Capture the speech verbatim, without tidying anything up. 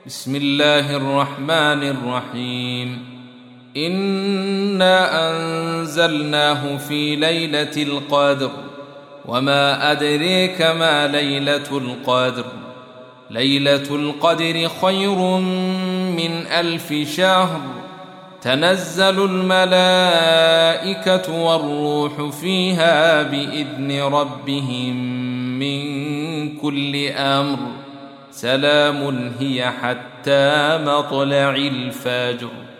بسم الله الرحمن الرحيم إنا أنزلناه في ليلة القدر وما أدريك ما ليلة القدر ليلة القدر خير من ألف شهر تنزل الملائكة والروح فيها بإذن ربهم من كل أمر سلام هي حتى مطلع الفجر.